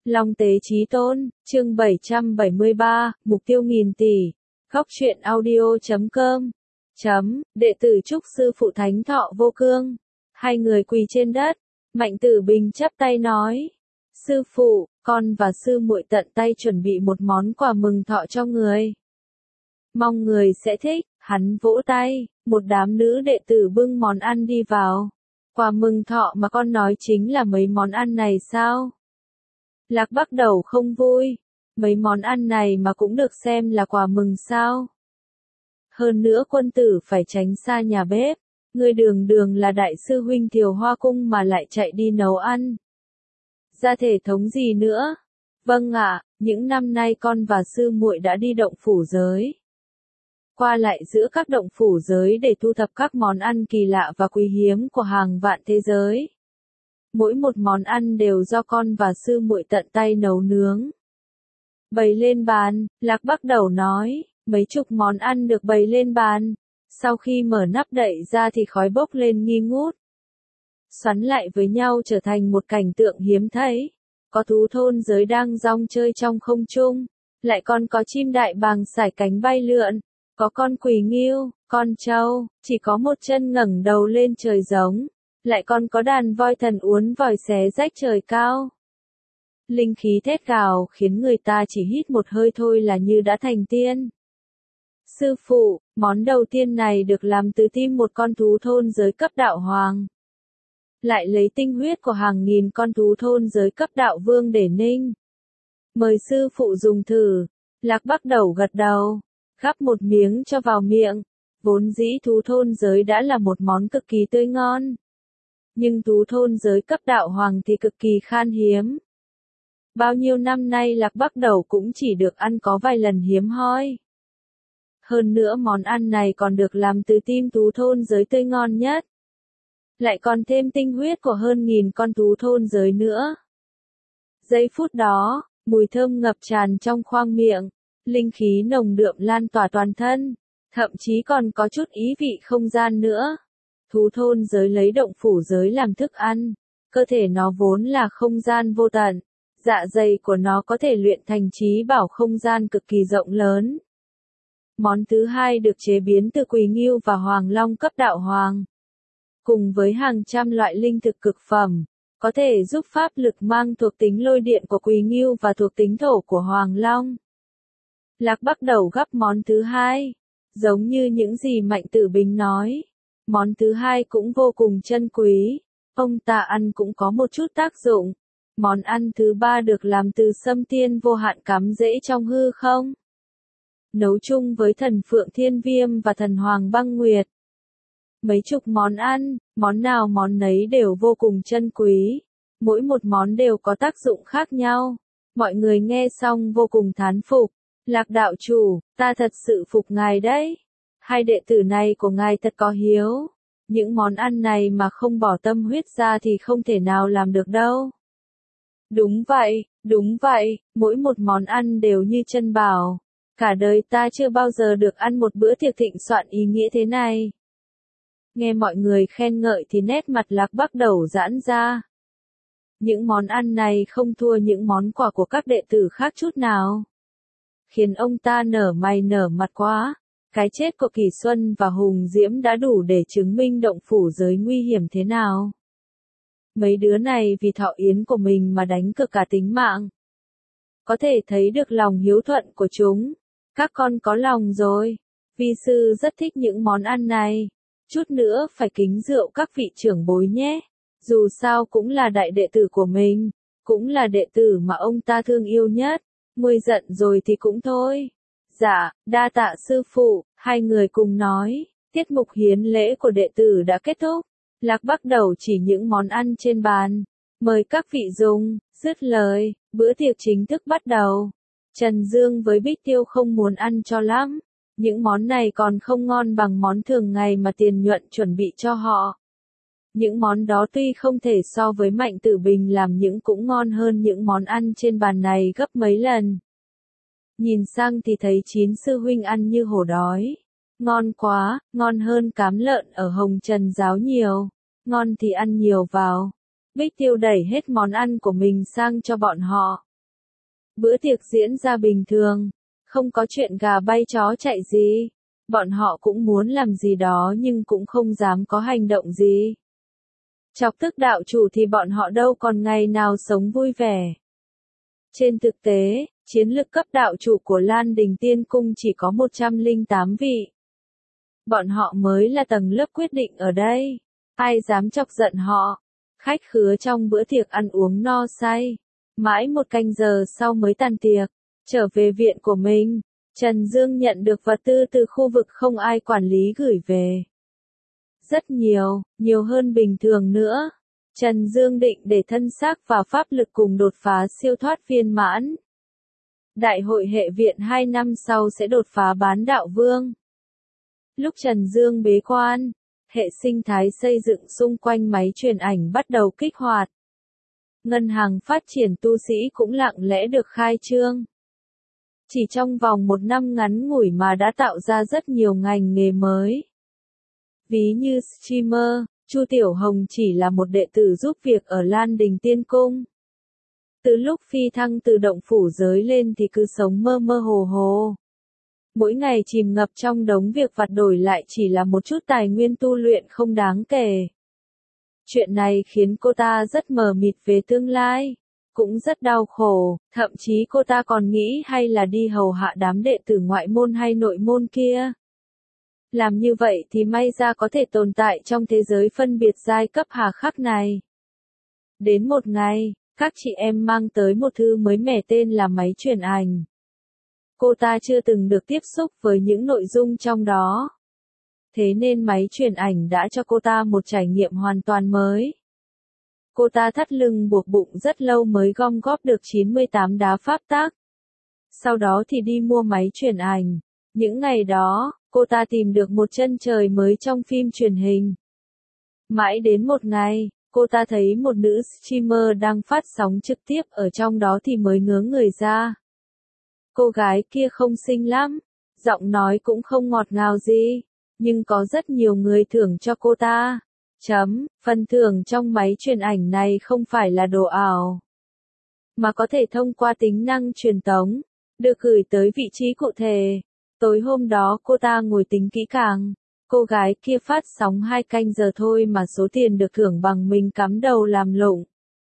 Long tế chí tôn, chương 773, mục tiêu nghìn tỷ. Góc truyện audio.com. Đệ tử chúc sư phụ thánh thọ vô cương. Hai người quỳ trên đất. Mạnh Tử Bình chắp tay nói: sư phụ, con và sư muội tận tay chuẩn bị một món quà mừng thọ cho người. Mong người sẽ thích. Hắn vỗ tay, một đám nữ đệ tử bưng món ăn đi vào. Quà mừng thọ mà con nói chính là mấy món ăn này sao? Lạc Bắc đầu không vui. Mấy món ăn này mà cũng được xem là quà mừng sao? Hơn nữa quân tử phải tránh xa nhà bếp. Ngươi đường đường là đại sư huynh Thiều Hoa Cung mà lại chạy đi nấu ăn. Ra thể thống gì nữa? Vâng ạ, những năm nay con và sư muội đã đi động phủ giới. Qua lại giữa các động phủ giới để thu thập các món ăn kỳ lạ và quý hiếm của hàng vạn thế giới. Mỗi một món ăn đều do con và sư muội tận tay nấu nướng. Bày lên bàn, Lạc Bắc đầu nói, mấy chục món ăn được bày lên bàn. Sau khi mở nắp đậy ra thì khói bốc lên nghi ngút. Xoắn lại với nhau trở thành một cảnh tượng hiếm thấy. Có thú thôn giới đang rong chơi trong không trung. Lại còn có chim đại bàng sải cánh bay lượn. Có con quỳ nghêu, con trâu, chỉ có một chân ngẩng đầu lên trời giống. Lại còn có đàn voi thần uốn vòi xé rách trời cao. Linh khí thét gào khiến người ta chỉ hít một hơi thôi là như đã thành tiên. Sư phụ, món đầu tiên này được làm từ tim một con thú thôn giới cấp đạo hoàng. Lại lấy tinh huyết của hàng nghìn con thú thôn giới cấp đạo vương để ninh. Mời sư phụ dùng thử. Lạc Bắc đầu gật đầu. Gắp một miếng cho vào miệng. Vốn dĩ thú thôn giới đã là một món cực kỳ tươi ngon. Nhưng thú thôn giới cấp đạo hoàng thì cực kỳ khan hiếm. Bao nhiêu năm nay Lạc Bắc đầu cũng chỉ được ăn có vài lần hiếm hoi. Hơn nữa món ăn này còn được làm từ tim thú thôn giới tươi ngon nhất. Lại còn thêm tinh huyết của hơn nghìn con thú thôn giới nữa. Giây phút đó, mùi thơm ngập tràn trong khoang miệng. Linh khí nồng đượm lan tỏa toàn thân, thậm chí còn có chút ý vị không gian nữa. Thú thôn giới lấy động phủ giới làm thức ăn, cơ thể nó vốn là không gian vô tận, dạ dày của nó có thể luyện thành trí bảo không gian cực kỳ rộng lớn. Món thứ hai được chế biến từ quỳ nghêu và hoàng long cấp đạo hoàng. Cùng với hàng trăm loại linh thực cực phẩm, có thể giúp pháp lực mang thuộc tính lôi điện của quỳ nghêu và thuộc tính thổ của hoàng long. Lạc Bắc đầu gắp món thứ hai. Giống như những gì Mạnh Tử Bình nói. Món thứ hai cũng vô cùng chân quý. Ông ta ăn cũng có một chút tác dụng. Món ăn thứ ba được làm từ sâm tiên vô hạn cắm rễ trong hư không. Nấu chung với thần Phượng Thiên Viêm và thần Hoàng Băng Nguyệt. Mấy chục món ăn, món nào món nấy đều vô cùng chân quý. Mỗi một món đều có tác dụng khác nhau. Mọi người nghe xong vô cùng thán phục. Lạc đạo chủ, ta thật sự phục ngài đấy. Hai đệ tử này của ngài thật có hiếu. Những món ăn này mà không bỏ tâm huyết ra thì không thể nào làm được đâu. Đúng vậy, mỗi một món ăn đều như chân bảo. Cả đời ta chưa bao giờ được ăn một bữa tiệc thịnh soạn ý nghĩa thế này. Nghe mọi người khen ngợi thì nét mặt Lạc Bắc đầu giãn ra. Những món ăn này không thua những món quà của các đệ tử khác chút nào. Khiến ông ta nở mày nở mặt quá. Cái chết của Kỳ Xuân và Hùng Diễm đã đủ để chứng minh động phủ giới nguy hiểm thế nào. Mấy đứa này vì thọ yến của mình mà đánh cược cả tính mạng. Có thể thấy được lòng hiếu thuận của chúng. Các con có lòng rồi. Vi sư rất thích những món ăn này. Chút nữa phải kính rượu các vị trưởng bối nhé. Dù sao cũng là đại đệ tử của mình. Cũng là đệ tử mà ông ta thương yêu nhất. Nguôi giận rồi thì cũng thôi. Dạ, đa tạ sư phụ, hai người cùng nói. Tiết mục hiến lễ của đệ tử đã kết thúc. Lạc Bắc đầu chỉ những món ăn trên bàn. Mời các vị dùng, dứt lời, bữa tiệc chính thức bắt đầu. Trần Dương với Bích Tiêu không muốn ăn cho lắm. Những món này còn không ngon bằng món thường ngày mà Tiền Nhuận chuẩn bị cho họ. Những món đó tuy không thể so với Mạnh Tử Bình làm những cũng ngon hơn những món ăn trên bàn này gấp mấy lần. Nhìn sang thì thấy 9 sư huynh ăn như hổ đói. Ngon quá, ngon hơn cám lợn ở Hồng Trần giáo nhiều. Ngon thì ăn nhiều vào. Bích Tiêu đẩy hết món ăn của mình sang cho bọn họ. Bữa tiệc diễn ra bình thường, không có chuyện gà bay chó chạy gì. Bọn họ cũng muốn làm gì đó nhưng cũng không dám có hành động gì. Chọc tức đạo chủ thì bọn họ đâu còn ngày nào sống vui vẻ. Trên thực tế, chiến lực cấp đạo chủ của Lan Đình Tiên Cung chỉ có 108 vị. Bọn họ mới là tầng lớp quyết định ở đây. Ai dám chọc giận họ? Khách khứa trong bữa tiệc ăn uống no say. Mãi 1 canh giờ sau mới tan tiệc. Trở về viện của mình, Trần Dương nhận được vật tư từ khu vực không ai quản lý gửi về. Rất nhiều, nhiều hơn bình thường nữa. Trần Dương định để thân xác và pháp lực cùng đột phá siêu thoát viên mãn. Đại hội hệ viện 2 năm sau sẽ đột phá bán đạo vương. Lúc Trần Dương bế quan, hệ sinh thái xây dựng xung quanh máy truyền ảnh bắt đầu kích hoạt. Ngân hàng phát triển tu sĩ cũng lặng lẽ được khai trương. Chỉ trong vòng 1 năm ngắn ngủi mà đã tạo ra rất nhiều ngành nghề mới. Ví như streamer, Chu Tiểu Hồng chỉ là một đệ tử giúp việc ở Lan Đình Tiên Cung. Từ lúc phi thăng từ động phủ giới lên thì cứ sống mơ mơ hồ hồ. Mỗi ngày chìm ngập trong đống việc vặt đổi lại chỉ là một chút tài nguyên tu luyện không đáng kể. Chuyện này khiến cô ta rất mờ mịt về tương lai, cũng rất đau khổ, thậm chí cô ta còn nghĩ hay là đi hầu hạ đám đệ tử ngoại môn hay nội môn kia. Làm như vậy thì may ra có thể tồn tại trong thế giới phân biệt giai cấp hà khắc này. Đến một ngày, các chị em mang tới một thư mới mẻ tên là máy truyền ảnh. Cô ta chưa từng được tiếp xúc với những nội dung trong đó. Thế nên máy truyền ảnh đã cho cô ta một trải nghiệm hoàn toàn mới. Cô ta thắt lưng buộc bụng rất lâu mới gom góp được 98 đá pháp tắc. Sau đó thì đi mua máy truyền ảnh. Những ngày đó, cô ta tìm được một chân trời mới trong phim truyền hình. Mãi đến một ngày, cô ta thấy một nữ streamer đang phát sóng trực tiếp ở trong đó thì mới ngớ người ra. Cô gái kia không xinh lắm, giọng nói cũng không ngọt ngào gì, nhưng có rất nhiều người thưởng cho cô ta. Phần thưởng trong máy truyền ảnh này không phải là đồ ảo, mà có thể thông qua tính năng truyền tống, được gửi tới vị trí cụ thể. Tối hôm đó cô ta ngồi tính kỹ càng. Cô gái kia phát sóng 2 canh giờ thôi mà số tiền được thưởng bằng mình cắm đầu làm lụng.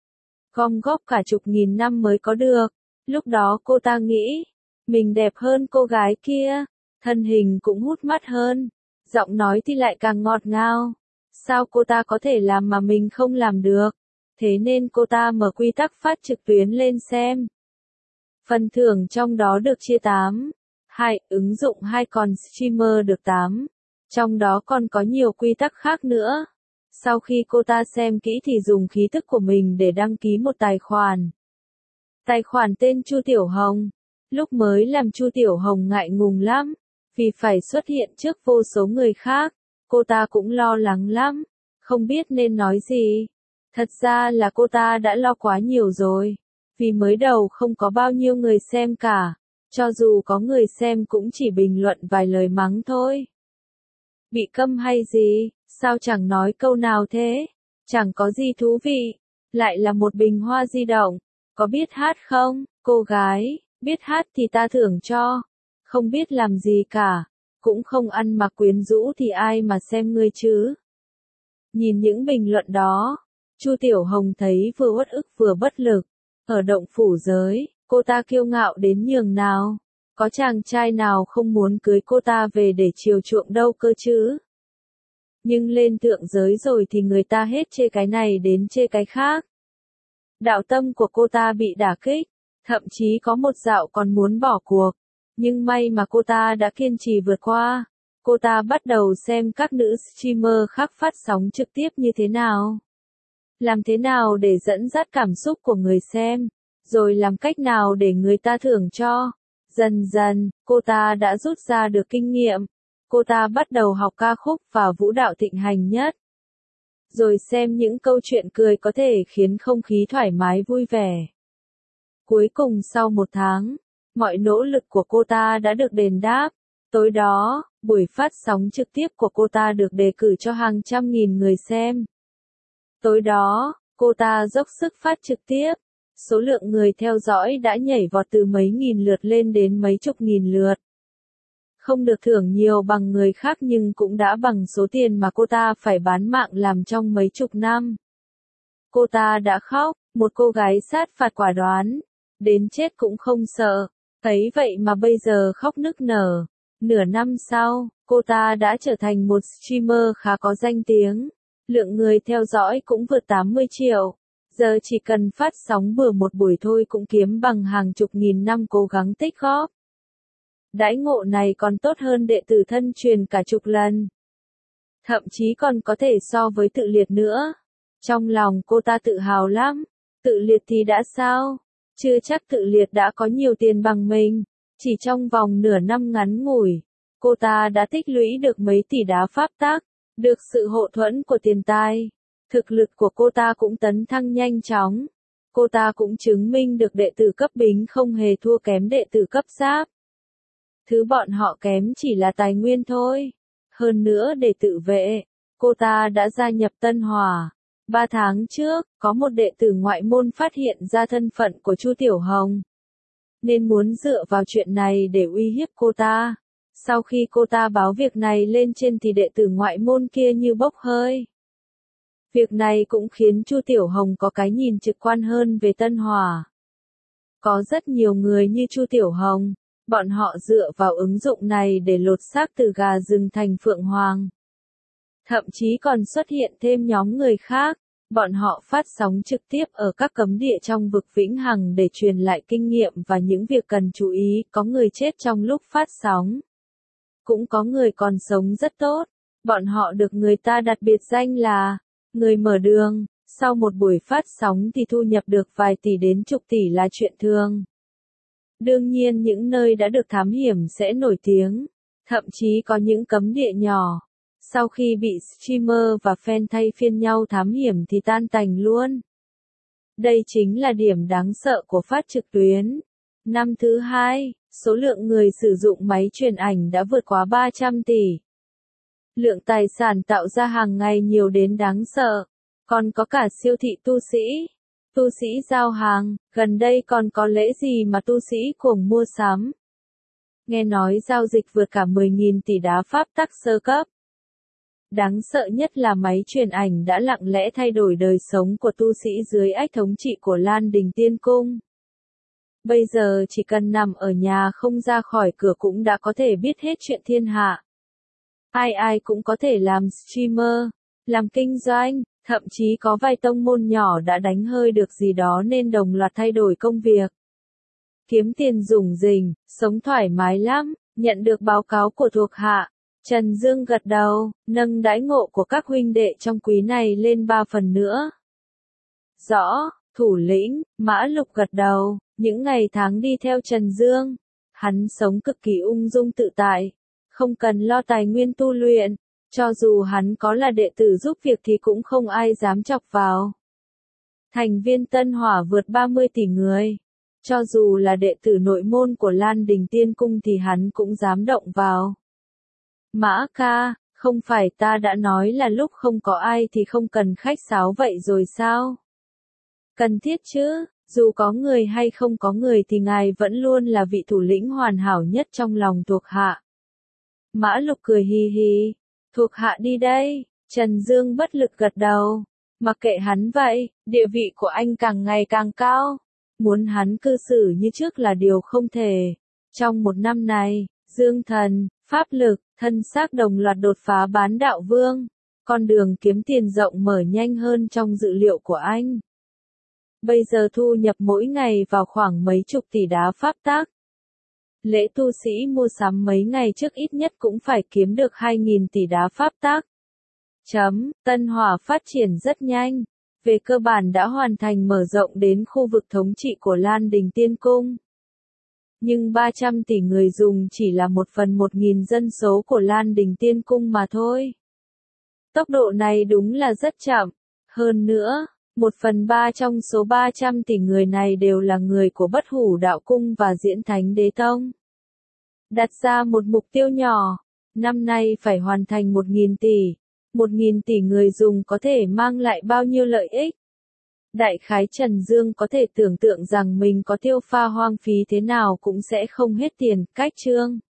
Gom góp cả chục nghìn năm mới có được. Lúc đó cô ta nghĩ, mình đẹp hơn cô gái kia, thân hình cũng hút mắt hơn, giọng nói thì lại càng ngọt ngào. Sao cô ta có thể làm mà mình không làm được? Thế nên cô ta mở quy tắc phát trực tuyến lên xem. Phần thưởng trong đó được chia 8. 2, ứng dụng 2 còn streamer được 8. Trong đó còn có nhiều quy tắc khác nữa. Sau khi cô ta xem kỹ thì dùng khí tức của mình để đăng ký một tài khoản. Tài khoản tên Chu Tiểu Hồng. Lúc mới làm Chu Tiểu Hồng ngại ngùng lắm, vì phải xuất hiện trước vô số người khác. Cô ta cũng lo lắng lắm, không biết nên nói gì. Thật ra là cô ta đã lo quá nhiều rồi, vì mới đầu không có bao nhiêu người xem cả. Cho dù có người xem cũng chỉ bình luận vài lời mắng thôi. Bị câm hay gì, sao chẳng nói câu nào thế? Chẳng có gì thú vị. Lại là một bình hoa di động. Có biết hát không, cô gái? Biết hát thì ta thưởng cho. Không biết làm gì cả. Cũng không ăn mặc quyến rũ thì ai mà xem ngươi chứ? Nhìn những bình luận đó, Chu Tiểu Hồng thấy vừa uất ức vừa bất lực. Ở động phủ giới, cô ta kiêu ngạo đến nhường nào. Có chàng trai nào không muốn cưới cô ta về để chiều chuộng đâu cơ chứ? Nhưng lên thượng giới rồi thì người ta hết chê cái này đến chê cái khác. Đạo tâm của cô ta bị đả kích, thậm chí có một dạo còn muốn bỏ cuộc. Nhưng may mà cô ta đã kiên trì vượt qua. Cô ta bắt đầu xem các nữ streamer khác phát sóng trực tiếp như thế nào. Làm thế nào để dẫn dắt cảm xúc của người xem, rồi làm cách nào để người ta thưởng cho. Dần dần, cô ta đã rút ra được kinh nghiệm. Cô ta bắt đầu học ca khúc và vũ đạo thịnh hành nhất. Rồi xem những câu chuyện cười có thể khiến không khí thoải mái vui vẻ. Cuối cùng sau 1 tháng, mọi nỗ lực của cô ta đã được đền đáp. Tối đó, buổi phát sóng trực tiếp của cô ta được đề cử cho hàng trăm nghìn người xem. Tối đó, cô ta dốc sức phát trực tiếp. số lượng người theo dõi đã nhảy vọt từ mấy nghìn lượt lên đến mấy chục nghìn lượt. Không được thưởng nhiều bằng người khác nhưng cũng đã bằng số tiền mà cô ta phải bán mạng làm trong mấy chục năm. Cô ta đã khóc, một cô gái sát phạt quả đoán, đến chết cũng không sợ. Thấy vậy mà bây giờ khóc nức nở. Nửa năm sau, cô ta đã trở thành một streamer khá có danh tiếng. Lượng người theo dõi cũng vượt 80 triệu. Giờ chỉ cần phát sóng bừa một buổi thôi cũng kiếm bằng hàng chục nghìn năm cố gắng tích góp. Đãi ngộ này còn tốt hơn đệ tử thân truyền cả chục lần. Thậm chí còn có thể so với Tự Liệt nữa. Trong lòng cô ta tự hào lắm. Tự Liệt thì đã sao? Chưa chắc Tự Liệt đã có nhiều tiền bằng mình. Chỉ trong vòng nửa năm ngắn ngủi, cô ta đã tích lũy được mấy tỷ đá pháp tắc, được sự hộ thuẫn của tiền tài. Thực lực của cô ta cũng tấn thăng nhanh chóng. Cô ta cũng chứng minh được đệ tử cấp bính không hề thua kém đệ tử cấp giáp. Thứ bọn họ kém chỉ là tài nguyên thôi. Hơn nữa để tự vệ, cô ta đã gia nhập Tân Hòa. 3 tháng trước, có một đệ tử ngoại môn phát hiện ra thân phận của Chu Tiểu Hồng, nên muốn dựa vào chuyện này để uy hiếp cô ta. Sau khi cô ta báo việc này lên trên thì đệ tử ngoại môn kia như bốc hơi. Việc này cũng khiến Chu Tiểu Hồng có cái nhìn trực quan hơn về Tân Hòa. Có rất nhiều người như Chu Tiểu Hồng, bọn họ dựa vào ứng dụng này để lột xác từ gà rừng thành phượng hoàng. Thậm chí còn xuất hiện thêm nhóm người khác, bọn họ phát sóng trực tiếp ở các cấm địa trong vực vĩnh hằng để truyền lại kinh nghiệm và những việc cần chú ý, có người chết trong lúc phát sóng. Cũng có người còn sống rất tốt, bọn họ được người ta đặt biệt danh là người mở đường, sau một buổi phát sóng thì thu nhập được vài tỷ đến chục tỷ là chuyện thường. Đương nhiên những nơi đã được thám hiểm sẽ nổi tiếng, thậm chí có những cấm địa nhỏ. Sau khi bị streamer và fan thay phiên nhau thám hiểm thì tan tành luôn. Đây chính là điểm đáng sợ của phát trực tuyến. Năm thứ hai, số lượng người sử dụng máy truyền ảnh đã vượt quá 300 tỷ. Lượng tài sản tạo ra hàng ngày nhiều đến đáng sợ. Còn có cả siêu thị tu sĩ. Tu sĩ giao hàng, gần đây còn có lễ gì mà tu sĩ cuồng mua sắm. Nghe nói giao dịch vượt cả 10.000 tỷ đá pháp tắc sơ cấp. Đáng sợ nhất là máy truyền ảnh đã lặng lẽ thay đổi đời sống của tu sĩ dưới ách thống trị của Lan Đình Tiên Cung. Bây giờ chỉ cần nằm ở nhà không ra khỏi cửa cũng đã có thể biết hết chuyện thiên hạ. Ai ai cũng có thể làm streamer, làm kinh doanh, thậm chí có vài tông môn nhỏ đã đánh hơi được gì đó nên đồng loạt thay đổi công việc. Kiếm tiền rủng rỉnh, sống thoải mái lắm, nhận được báo cáo của thuộc hạ. Trần Dương gật đầu, nâng đãi ngộ của các huynh đệ trong quý này lên 3 phần nữa. Rõ, thủ lĩnh, Mã Lục gật đầu, những ngày tháng đi theo Trần Dương, hắn sống cực kỳ ung dung tự tại, không cần lo tài nguyên tu luyện, cho dù hắn có là đệ tử giúp việc thì cũng không ai dám chọc vào. Thành viên Tân Hỏa vượt 30 tỷ người, cho dù là đệ tử nội môn của Lan Đình Tiên Cung thì hắn cũng dám động vào. Mã ca, không phải ta đã nói là lúc không có ai thì không cần khách sáo vậy rồi sao? Cần thiết chứ, dù có người hay không có người thì ngài vẫn luôn là vị thủ lĩnh hoàn hảo nhất trong lòng thuộc hạ. Mã Lục cười hì hì, thuộc hạ đi đây, Trần Dương bất lực gật đầu, mặc kệ hắn vậy, địa vị của anh càng ngày càng cao, muốn hắn cư xử như trước là điều không thể. Trong một năm này, Dương Thần, pháp lực, thân xác đồng loạt đột phá bán đạo vương, con đường kiếm tiền rộng mở nhanh hơn trong dự liệu của anh. Bây giờ thu nhập mỗi ngày vào khoảng mấy chục tỷ đá pháp tắc. Lễ tu sĩ mua sắm mấy ngày trước ít nhất cũng phải kiếm được 2.000 tỷ đá pháp tắc. Tân Hỏa phát triển rất nhanh, về cơ bản đã hoàn thành mở rộng đến khu vực thống trị của Lan Đình Tiên Cung. Nhưng 300 tỷ người dùng chỉ là 1/1000 dân số của Lan Đình Tiên Cung mà thôi. Tốc độ này đúng là rất chậm. Hơn nữa, 1/3 trong số 300 tỷ người này đều là người của Bất Hủ Đạo Cung và Diễn Thánh Đế Tông. Đặt ra một mục tiêu nhỏ, năm nay phải hoàn thành 1.000 tỷ. 1.000 tỷ người dùng có thể mang lại bao nhiêu lợi ích? Đại khái Trần Dương có thể tưởng tượng rằng mình có tiêu pha hoang phí thế nào cũng sẽ không hết tiền, cách chương.